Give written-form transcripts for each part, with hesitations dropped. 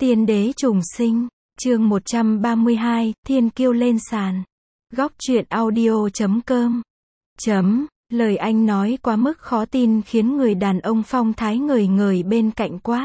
Tiên đế trùng sinh, chương 132, Thiên kiêu lên sàn. Góc truyện audio.com. Lời anh nói quá mức khó tin khiến người đàn ông phong thái ngời ngời bên cạnh quát.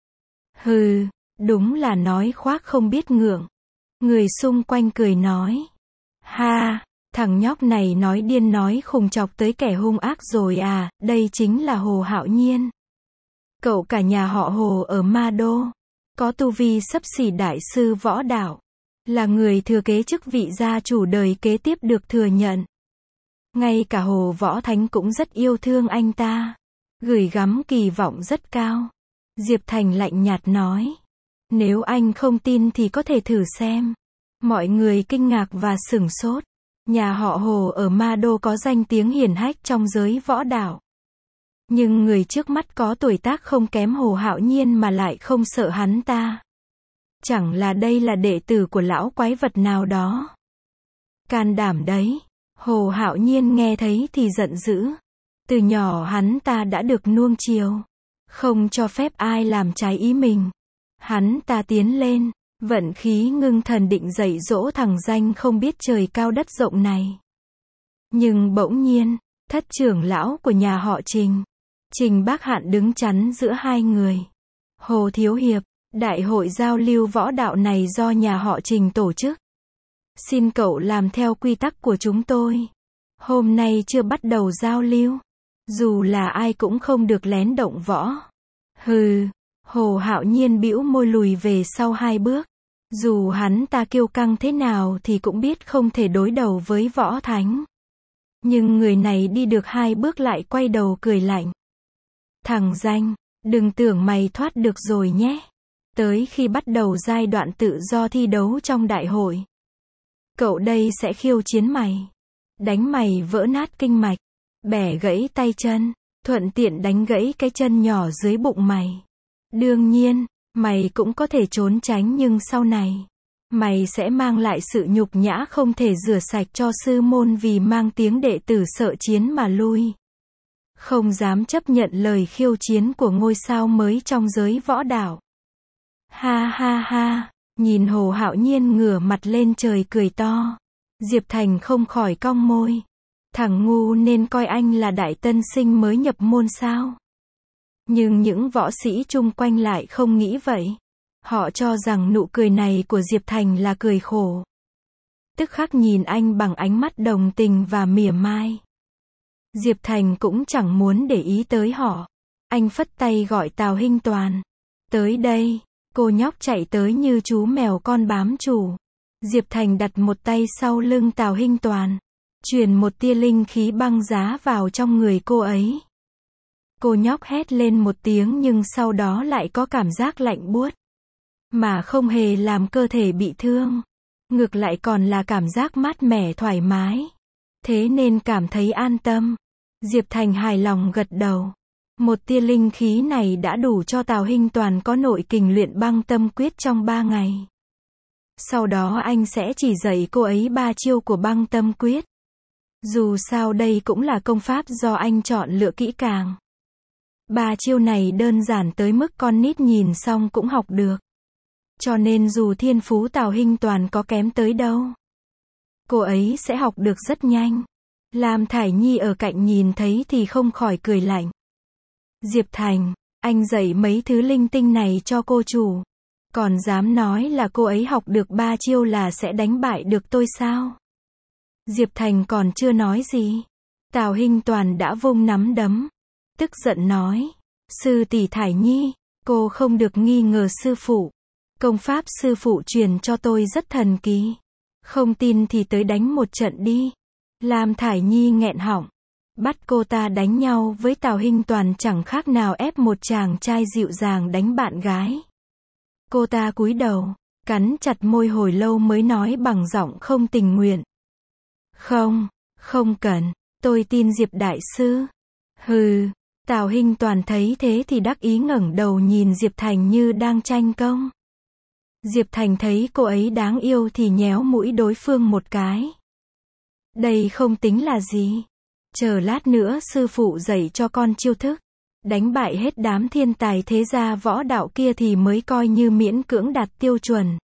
Hừ, đúng là nói khoác không biết ngượng. Người xung quanh cười nói. Ha, thằng nhóc này nói điên nói khùng chọc tới kẻ hung ác rồi à, đây chính là Hồ Hạo Nhiên. Cậu cả nhà họ Hồ ở Ma Đô. Có tu vi xấp xỉ đại sư võ đạo. Là người thừa kế chức vị gia chủ đời kế tiếp được thừa nhận. Ngay cả Hồ Võ Thánh cũng rất yêu thương anh ta. Gửi gắm kỳ vọng rất cao. Diệp Thành lạnh nhạt nói. Nếu anh không tin thì có thể thử xem. Mọi người kinh ngạc và sửng sốt. Nhà họ Hồ ở Ma Đô có danh tiếng hiển hách trong giới võ đạo. Nhưng người trước mắt có tuổi tác không kém Hồ Hạo Nhiên mà lại không sợ hắn ta. Chẳng là đây là đệ tử của lão quái vật nào đó. Can đảm đấy. Hồ Hạo Nhiên nghe thấy thì giận dữ. Từ nhỏ hắn ta đã được nuông chiều. Không cho phép ai làm trái ý mình. Hắn ta tiến lên, vận khí ngưng thần định dạy dỗ thằng danh không biết trời cao đất rộng này. Nhưng bỗng nhiên, thất trưởng lão của nhà họ Trình Bác Hạn đứng chắn giữa hai người. Hồ Thiếu Hiệp, đại hội giao lưu võ đạo này do nhà họ Trình tổ chức. Xin cậu làm theo quy tắc của chúng tôi. Hôm nay chưa bắt đầu giao lưu. Dù là ai cũng không được lén động võ. Hừ, Hồ Hạo Nhiên bĩu môi lùi về sau 2 bước. Dù hắn ta kiêu căng thế nào thì cũng biết không thể đối đầu với Võ Thánh. Nhưng người này đi được 2 bước lại quay đầu cười lạnh. Thằng danh, đừng tưởng mày thoát được rồi nhé. Tới khi bắt đầu giai đoạn tự do thi đấu trong đại hội. Cậu đây sẽ khiêu chiến mày. Đánh mày vỡ nát kinh mạch. Bẻ gãy tay chân. Thuận tiện đánh gãy cái chân nhỏ dưới bụng mày. Đương nhiên, mày cũng có thể trốn tránh nhưng sau này. Mày sẽ mang lại sự nhục nhã không thể rửa sạch cho sư môn vì mang tiếng đệ tử sợ chiến mà lui. Không dám chấp nhận lời khiêu chiến của ngôi sao mới trong giới võ đạo. Ha ha ha, nhìn Hồ Hạo Nhiên ngửa mặt lên trời cười to. Diệp Thành không khỏi cong môi. Thằng ngu nên coi anh là đại tân sinh mới nhập môn sao? Nhưng những võ sĩ chung quanh lại không nghĩ vậy. Họ cho rằng nụ cười này của Diệp Thành là cười khổ. Tức khắc nhìn anh bằng ánh mắt đồng tình và mỉa mai. Diệp Thành cũng chẳng muốn để ý tới họ. Anh phất tay gọi Tào Hinh Toàn. Tới đây, cô nhóc chạy tới như chú mèo con bám chủ. Diệp Thành đặt một tay sau lưng Tào Hinh Toàn. Truyền một tia linh khí băng giá vào trong người cô ấy. Cô nhóc hét lên một tiếng nhưng sau đó lại có cảm giác lạnh buốt. Mà không hề làm cơ thể bị thương. Ngược lại còn là cảm giác mát mẻ thoải mái. Thế nên cảm thấy an tâm. Diệp Thành hài lòng gật đầu. Một tia linh khí này đã đủ cho Tào Hinh Toàn có nội kình luyện băng tâm quyết trong 3 ngày. Sau đó anh sẽ chỉ dạy cô ấy 3 chiêu của băng tâm quyết. Dù sao đây cũng là công pháp do anh chọn lựa kỹ càng. 3 chiêu này đơn giản tới mức con nít nhìn xong cũng học được. Cho nên dù thiên phú Tào Hinh Toàn có kém tới đâu, cô ấy sẽ học được rất nhanh. Lam Thải Nhi ở cạnh nhìn thấy thì không khỏi cười lạnh. Diệp Thành, anh dạy mấy thứ linh tinh này cho cô chủ. Còn dám nói là cô ấy học được 3 chiêu là sẽ đánh bại được tôi sao? Diệp Thành còn chưa nói gì. Tào Hinh Toàn đã vung nắm đấm. Tức giận nói. Sư tỷ Thải Nhi, cô không được nghi ngờ sư phụ. Công pháp sư phụ truyền cho tôi rất thần kỳ. Không tin thì tới đánh một trận đi. Lam Thải Nhi nghẹn họng. Bắt cô ta đánh nhau với Tào Hinh Toàn chẳng khác nào ép một chàng trai dịu dàng đánh bạn gái. Cô ta cúi đầu, cắn chặt môi hồi lâu mới nói bằng giọng không tình nguyện. Không cần, tôi tin Diệp đại sư. Hừ, Tào Hinh Toàn thấy thế thì đắc ý ngẩng đầu nhìn Diệp Thành như đang tranh công. Diệp Thành thấy cô ấy đáng yêu thì nhéo mũi đối phương một cái. Đây không tính là gì. Chờ lát nữa sư phụ dạy cho con chiêu thức. đánh bại hết đám thiên tài thế gia võ đạo kia thì mới coi như miễn cưỡng đạt tiêu chuẩn.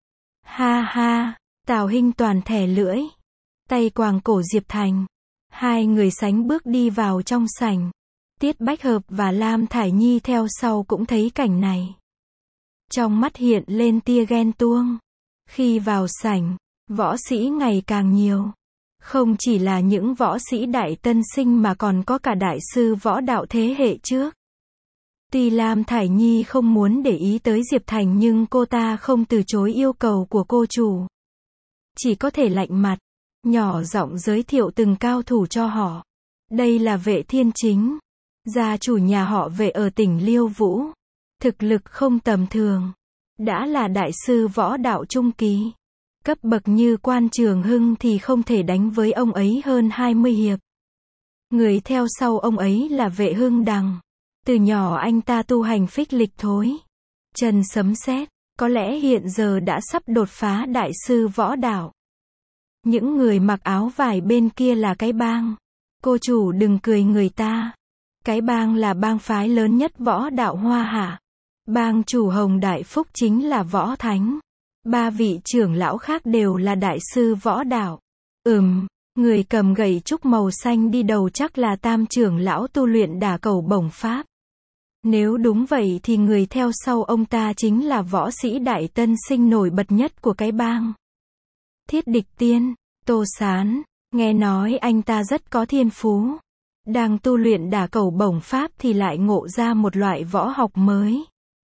Ha ha, Tào Hinh Toàn thè lưỡi, tay quàng cổ Diệp Thành. Hai người sánh bước đi vào trong sảnh. Tiết Bách Hợp và Lam Thải Nhi theo sau cũng thấy cảnh này. Trong mắt hiện lên tia ghen tuông. Khi vào sảnh, võ sĩ ngày càng nhiều. Không chỉ là những võ sĩ đại tân sinh mà còn có cả đại sư võ đạo thế hệ trước. Tuy Lam Thải Nhi không muốn để ý tới Diệp Thành nhưng cô ta không từ chối yêu cầu của cô chủ. Chỉ có thể lạnh mặt, nhỏ giọng giới thiệu từng cao thủ cho họ. Đây là Vệ Thiên Chính, gia chủ nhà họ Vệ ở tỉnh Liêu Vũ. Thực lực không tầm thường. Đã là đại sư võ đạo trung kỳ. Cấp bậc như Quan Trường Hưng thì không thể đánh với ông ấy hơn 20 hiệp. Người theo sau ông ấy là Vệ Hưng Đằng. Từ nhỏ anh ta tu hành phích lịch thối. Chân sấm sét, có lẽ hiện giờ đã sắp đột phá đại sư võ đạo. Những người mặc áo vải bên kia là cái bang. Cô chủ đừng cười người ta. Cái bang là bang phái lớn nhất võ đạo Hoa Hạ. Bang chủ Hồng Đại Phúc chính là võ thánh. 3 vị trưởng lão khác đều là đại sư võ đạo. Người cầm gậy trúc màu xanh đi đầu chắc là Tam trưởng lão tu luyện đả cầu bổng pháp. Nếu đúng vậy thì người theo sau ông ta chính là võ sĩ đại tân sinh nổi bật nhất của cái bang. Thiết Địch Tiên, Tô Sán, nghe nói anh ta rất có thiên phú. Đang tu luyện đả cầu bổng pháp thì lại ngộ ra một loại võ học mới.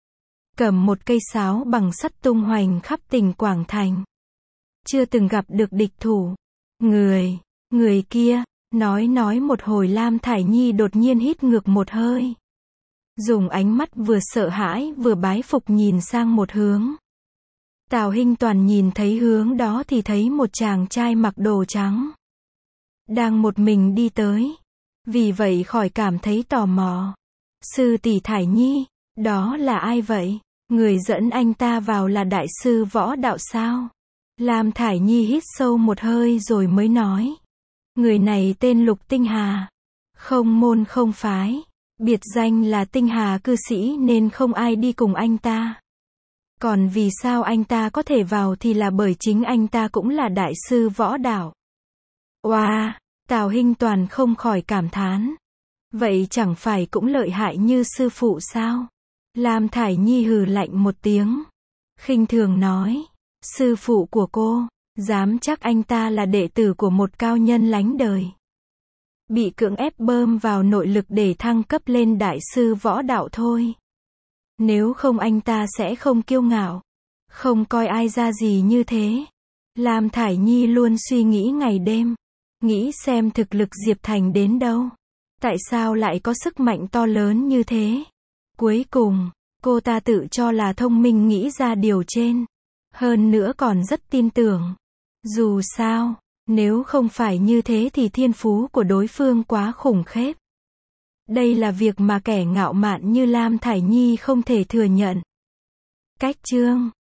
Cầm một cây sáo bằng sắt tung hoành khắp tỉnh Quảng Thành. Chưa từng gặp được địch thủ. Người kia, nói một hồi Lam Thải Nhi đột nhiên hít ngược một hơi. Dùng ánh mắt vừa sợ hãi vừa bái phục nhìn sang một hướng. Tào Hinh Toàn nhìn thấy hướng đó thì thấy một chàng trai mặc đồ trắng. Đang một mình đi tới. Vì vậy khỏi cảm thấy tò mò. Sư tỷ Thải Nhi, đó là ai vậy? Người dẫn anh ta vào là đại sư võ đạo sao? Lam Thải Nhi hít sâu một hơi rồi mới nói. Người này tên Lục Tinh Hà. Không môn không phái. Biệt danh là Tinh Hà cư sĩ nên không ai đi cùng anh ta. Còn vì sao anh ta có thể vào thì là bởi chính anh ta cũng là đại sư võ đạo. Wow, Tào Hinh Toàn không khỏi cảm thán. Vậy chẳng phải cũng lợi hại như sư phụ sao? Lam Thải Nhi hừ lạnh một tiếng. Khinh thường nói. Sư phụ của cô, dám chắc anh ta là đệ tử của một cao nhân lánh đời. Bị cưỡng ép bơm vào nội lực để thăng cấp lên đại sư võ đạo thôi. Nếu không anh ta sẽ không kiêu ngạo. Không coi ai ra gì như thế. Lam Thải Nhi luôn suy nghĩ ngày đêm. Nghĩ xem thực lực Diệp Thành đến đâu. Tại sao lại có sức mạnh to lớn như thế? Cuối cùng, cô ta tự cho là thông minh nghĩ ra điều trên. Hơn nữa còn rất tin tưởng. Dù sao, nếu không phải như thế thì thiên phú của đối phương quá khủng khiếp. Đây là việc mà kẻ ngạo mạn như Lam Thải Nhi không thể thừa nhận. Cách chương